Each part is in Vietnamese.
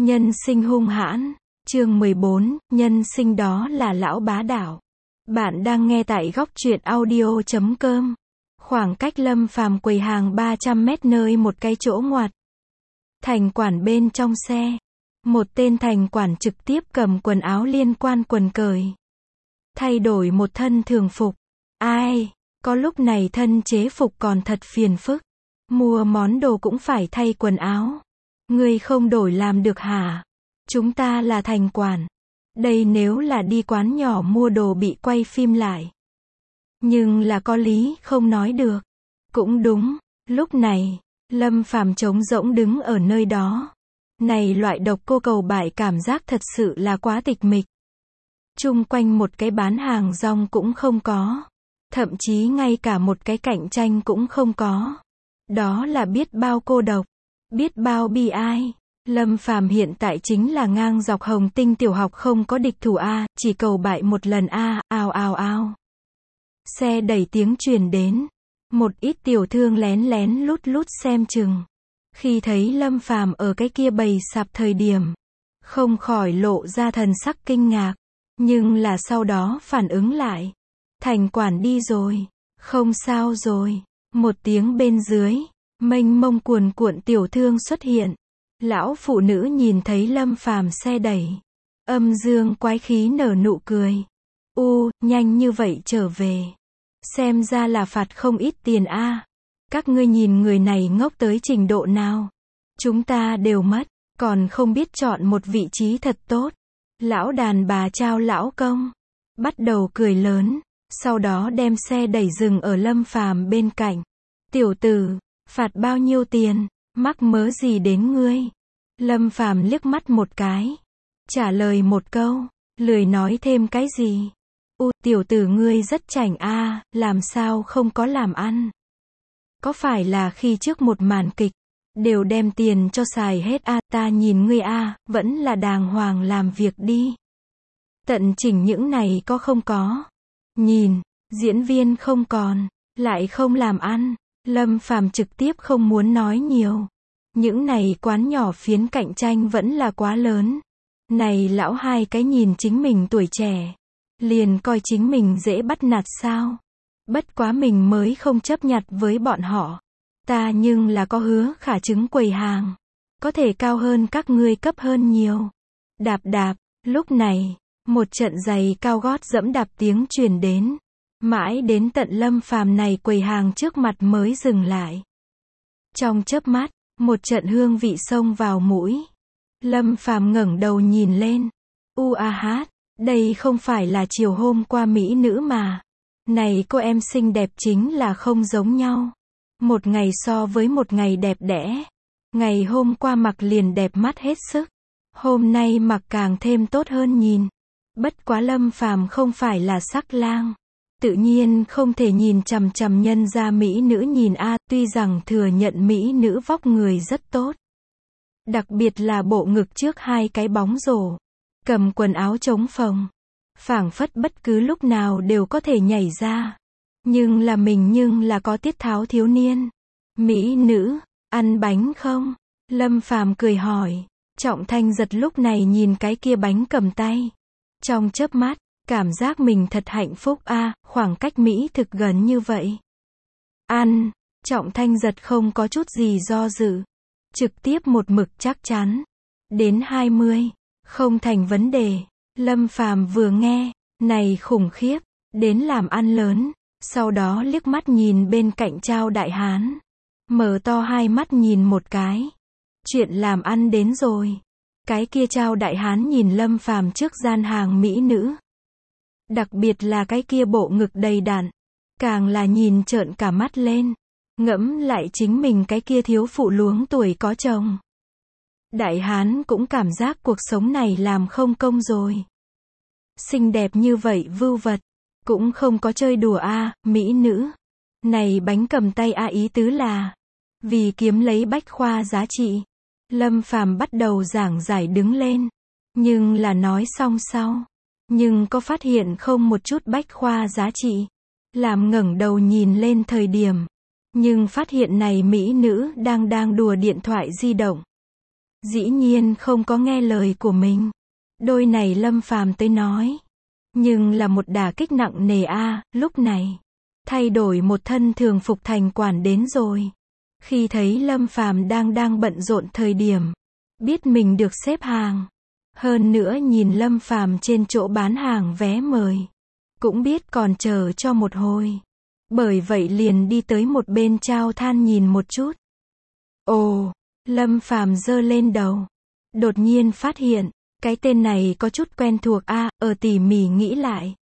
Nhân sinh hung hãn. Chương 14, nhân sinh đó là lão bá đạo. Bạn đang nghe tại góc truyện audio.com. Khoảng cách Lâm Phàm quầy hàng 300 mét nơi một cái chỗ ngoặt. Thành quản bên trong xe. Một tên thành quản trực tiếp cầm quần áo liên quan quần cởi. Thay đổi một thân thường phục. Ai, có lúc này thân chế phục còn thật phiền phức. Mua món đồ cũng phải thay quần áo. Ngươi không đổi làm được hả? Chúng ta là thành quản. Đây nếu là đi quán nhỏ mua đồ bị quay phim lại. Nhưng là có lý không nói được. Cũng đúng, lúc này, Lâm Phàm trống rỗng đứng ở nơi đó. Này loại độc cô cầu bại cảm giác thật sự là quá tịch mịch. Chung quanh một cái bán hàng rong cũng không có. Thậm chí ngay cả một cái cạnh tranh cũng không có. Đó là biết bao cô độc, biết bao bi ai. Lâm Phàm hiện tại chính là ngang dọc Hồng Tinh tiểu học không có địch thủ a, chỉ cầu bại một lần a, ào ào ào. Xe đẩy tiếng truyền đến, một ít tiểu thương lén lén lút lút xem chừng. Khi thấy Lâm Phàm ở cái kia bày sạp thời điểm, không khỏi lộ ra thần sắc kinh ngạc, nhưng là sau đó phản ứng lại. Thành quản đi rồi, không sao rồi. Một tiếng bên dưới, mênh mông cuồn cuộn tiểu thương xuất hiện. Lão phụ nữ nhìn thấy Lâm Phàm xe đẩy, âm dương quái khí nở nụ cười. Nhanh như vậy trở về. Xem ra là phạt không ít tiền a. Các ngươi nhìn người này ngốc tới trình độ nào. Chúng ta đều mất, còn không biết chọn một vị trí thật tốt. Lão đàn bà trao lão công. Bắt đầu cười lớn, sau đó đem xe đẩy dừng ở Lâm Phàm bên cạnh. Tiểu tử, phạt bao nhiêu tiền, mắc mớ gì đến ngươi? Lâm Phàm liếc mắt một cái, trả lời một câu, lười nói thêm cái gì. Tiểu tử ngươi rất chảnh a, làm sao không có làm ăn? Có phải là khi trước một màn kịch, đều đem tiền cho xài hết a, ta nhìn ngươi a, vẫn là đàng hoàng làm việc đi. Tận chỉnh những này có không có? Nhìn, diễn viên không còn, lại không làm ăn. Lâm Phàm trực tiếp không muốn nói nhiều. Những này quán nhỏ phiến cạnh tranh vẫn là quá lớn. Này lão hai cái nhìn chính mình tuổi trẻ, liền coi chính mình dễ bắt nạt sao? Bất quá mình mới không chấp nhặt với bọn họ. Ta nhưng là có hứa khả chứng quầy hàng, có thể cao hơn các ngươi cấp hơn nhiều. Đạp đạp, lúc này, một trận giày cao gót dẫm đạp tiếng truyền đến. Mãi đến tận Lâm Phàm này quầy hàng trước mặt mới dừng lại. Trong chớp mắt, một trận hương vị xông vào mũi. Lâm Phàm ngẩng đầu nhìn lên. Đây không phải là chiều hôm qua mỹ nữ mà. Này cô em xinh đẹp chính là không giống nhau. Một ngày so với một ngày đẹp đẽ. Ngày hôm qua mặc liền đẹp mắt hết sức. Hôm nay mặc càng thêm tốt hơn nhìn. Bất quá Lâm Phàm không phải là sắc lang. Tự nhiên không thể nhìn chằm chằm nhân ra mỹ nữ nhìn a, tuy rằng thừa nhận mỹ nữ vóc người rất tốt. Đặc biệt là bộ ngực trước hai cái bóng rổ. Cầm quần áo chống phồng. Phảng phất bất cứ lúc nào đều có thể nhảy ra. Nhưng là có tiết tháo thiếu niên. Mỹ nữ, ăn bánh không? Lâm Phàm cười hỏi. Trọng Thanh Giật lúc này nhìn cái kia bánh cầm tay. Trong chớp mắt, cảm giác mình thật hạnh phúc a, khoảng cách mỹ thực gần như vậy. Ăn, Trọng Thanh Giật không có chút gì do dự. Trực tiếp một mực chắc chắn. Đến 20, không thành vấn đề. Lâm Phàm vừa nghe, này khủng khiếp, đến làm ăn lớn. Sau đó liếc mắt nhìn bên cạnh Trao Đại Hán. Mở to hai mắt nhìn một cái. Chuyện làm ăn đến rồi. Cái kia Trao Đại Hán nhìn Lâm Phàm trước gian hàng mỹ nữ. Đặc biệt là cái kia bộ ngực đầy đặn, càng là nhìn trợn cả mắt lên. Ngẫm lại chính mình cái kia thiếu phụ luống tuổi có chồng. Đại Hán cũng cảm giác cuộc sống này làm không công rồi. Xinh đẹp như vậy vưu vật, cũng không có chơi đùa a, mỹ nữ. Này bánh cầm tay a, ý tứ là vì kiếm lấy bách khoa giá trị. Lâm Phàm bắt đầu giảng giải đứng lên, nhưng là nói xong sau. Nhưng có phát hiện không một chút bách khoa giá trị. Làm ngẩng đầu nhìn lên thời điểm. Nhưng phát hiện này mỹ nữ đang đùa điện thoại di động. Dĩ nhiên không có nghe lời của mình. Đôi này Lâm Phàm tới nói. Nhưng là một đả kích nặng nề a, lúc này. Thay đổi một thân thường phục thành quản đến rồi. Khi thấy Lâm Phàm đang bận rộn thời điểm. Biết mình được xếp hàng. Hơn nữa nhìn Lâm Phàm trên chỗ bán hàng vé mời. Cũng biết còn chờ cho một hồi. Bởi vậy liền đi tới một bên chao than nhìn một chút. Ồ, Lâm Phàm giơ lên đầu. Đột nhiên phát hiện, cái tên này có chút quen thuộc a, tỉ mỉ nghĩ lại.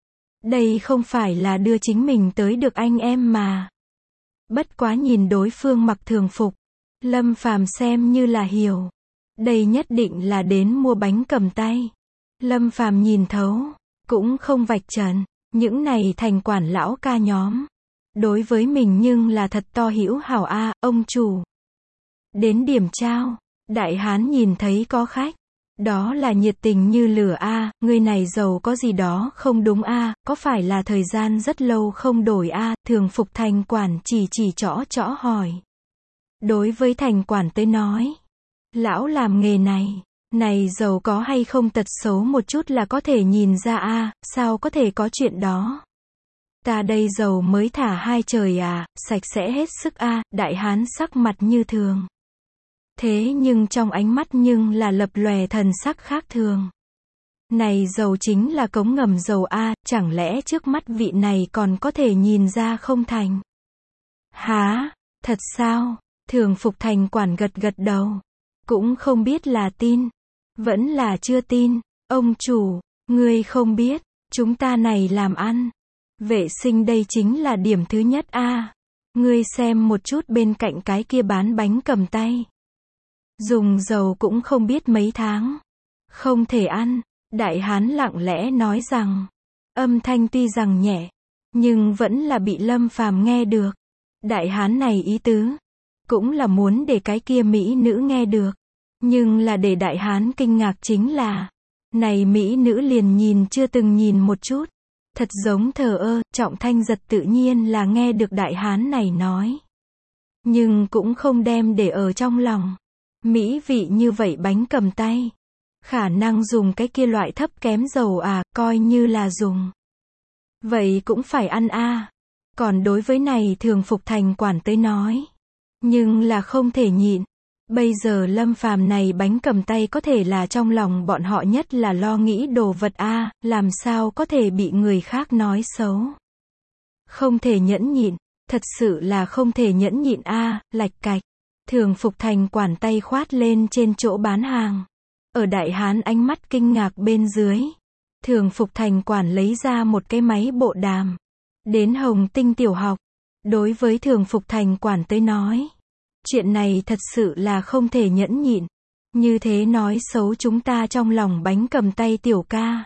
Đây không phải là đưa chính mình tới được anh em mà. Bất quá nhìn đối phương mặc thường phục. Lâm Phàm xem như là hiểu. Đây nhất định là đến mua bánh cầm tay. Lâm Phàm nhìn thấu. Cũng không vạch trần. Những này thành quản lão ca nhóm. Đối với mình nhưng là thật to hữu hảo a, ông chủ. Đến điểm trao. Đại hán nhìn thấy có khách. Đó là nhiệt tình như lửa a, người này giàu có gì đó không đúng a, có phải là thời gian rất lâu không đổi a, thường phục thành quản chỉ chõ hỏi. Đối với thành quản tới nói, lão làm nghề này giàu có hay không tật xấu một chút là có thể nhìn ra a, sao có thể có chuyện đó. Ta đây giàu mới thả 2 trời à, sạch sẽ hết sức a, đại hán sắc mặt như thường. Thế nhưng trong ánh mắt nhưng là lập lòe thần sắc khác thường. Này dầu chính là cống ngầm dầu a, chẳng lẽ trước mắt vị này còn có thể nhìn ra không thành? Hả? Thật sao? Thường phục thành quản gật đầu. Cũng không biết là tin. Vẫn là chưa tin. Ông chủ, ngươi không biết, chúng ta này làm ăn. Vệ sinh đây chính là điểm thứ nhất a. Ngươi xem một chút bên cạnh cái kia bán bánh cầm tay. Dùng dầu cũng không biết mấy tháng. Không thể ăn. Đại hán lặng lẽ nói rằng. Âm thanh tuy rằng nhẹ. Nhưng vẫn là bị Lâm Phàm nghe được. Đại hán này ý tứ. Cũng là muốn để cái kia mỹ nữ nghe được. Nhưng là để đại hán kinh ngạc chính là. Này mỹ nữ liền nhìn chưa từng nhìn một chút. Thật giống thờ ơ, trọng thanh giật tự nhiên là nghe được đại hán này nói. Nhưng cũng không đem để ở trong lòng. Mỹ vị như vậy bánh cầm tay. Khả năng dùng cái kia loại thấp kém dầu à, coi như là dùng. Vậy cũng phải ăn a. Còn đối với này thường phục thành quản tới nói. Nhưng là không thể nhịn. Bây giờ Lâm Phàm này bánh cầm tay có thể là trong lòng bọn họ nhất là lo nghĩ đồ vật a, làm sao có thể bị người khác nói xấu. Không thể nhẫn nhịn, thật sự là không thể nhẫn nhịn a, lạch cạch. Thường phục thành quản tay khoát lên trên chỗ bán hàng. Ở đại hán ánh mắt kinh ngạc bên dưới. Thường phục thành quản lấy ra một cái máy bộ đàm. Đến Hồng Tinh tiểu học. Đối với thường phục thành quản tới nói. Chuyện này thật sự là không thể nhẫn nhịn. Như thế nói xấu chúng ta trong lòng bánh cầm tay tiểu ca.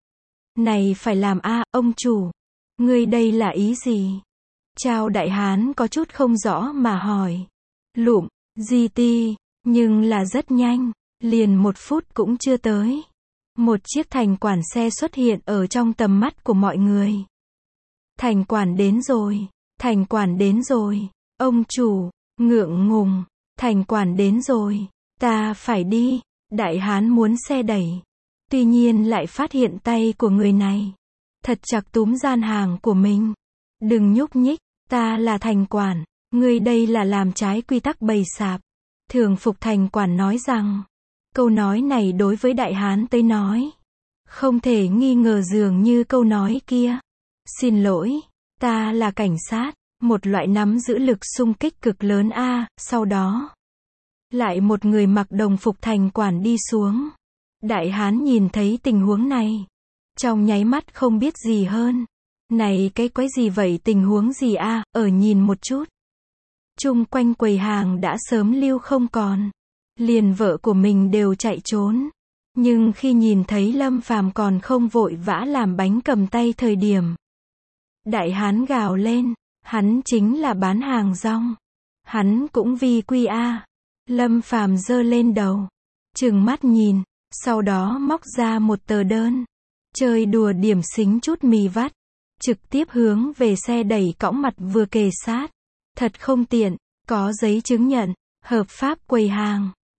Này phải làm a, ông chủ. Ngươi đây là ý gì? Chao đại hán có chút không rõ mà hỏi. Lụm, GT, nhưng là rất nhanh. Liền 1 phút cũng chưa tới. Một chiếc thành quản xe xuất hiện ở trong tầm mắt của mọi người. Thành quản đến rồi. Thành quản đến rồi. Ông chủ. Ngượng ngùng, thành quản đến rồi, ta phải đi. Đại hán muốn xe đẩy. Tuy nhiên lại phát hiện tay của người này. Thật chặt túm gian hàng của mình. Đừng nhúc nhích, ta là thành quản, ngươi đây là làm trái quy tắc bày sạp. Thường phục thành quản nói rằng, câu nói này đối với đại hán tới nói. Không thể nghi ngờ dường như câu nói kia. Xin lỗi, ta là cảnh sát. Một loại nắm giữ lực xung kích cực lớn a, sau đó. Lại một người mặc đồng phục thành quản đi xuống. Đại hán nhìn thấy tình huống này. Trong nháy mắt không biết gì hơn. Này cái quái gì vậy tình huống gì a, ở nhìn một chút. Chung quanh quầy hàng đã sớm lưu không còn. Liền vợ của mình đều chạy trốn. Nhưng khi nhìn thấy Lâm Phàm còn không vội vã làm bánh cầm tay thời điểm. Đại hán gào lên. Hắn chính là bán hàng rong. Hắn cũng vi quy a. Lâm Phàm giơ lên đầu. Trừng mắt nhìn. Sau đó móc ra một tờ đơn. Chơi đùa điểm xính chút mì vắt. Trực tiếp hướng về xe đẩy cõng mặt vừa kề sát. Thật không tiện. Có giấy chứng nhận. Hợp pháp quầy hàng.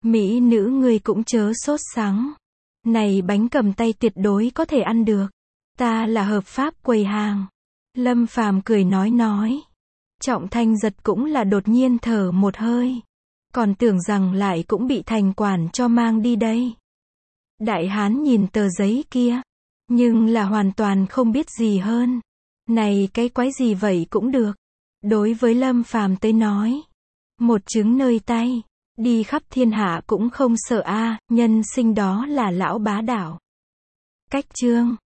Mỹ nữ ngươi cũng chớ sốt sắng. Này bánh cầm tay tuyệt đối có thể ăn được. Ta là hợp pháp quầy hàng. Lâm Phàm cười nói. Trọng Thanh Giật cũng là đột nhiên thở một hơi. Còn tưởng rằng lại cũng bị thành quản cho mang đi đây. Đại hán nhìn tờ giấy kia. Nhưng là hoàn toàn không biết gì hơn. Này cái quái gì vậy cũng được. Đối với Lâm Phàm tới nói. Một trứng nơi tay. Đi khắp thiên hạ cũng không sợ a, nhân sinh đó là lão bá đạo. Cách chương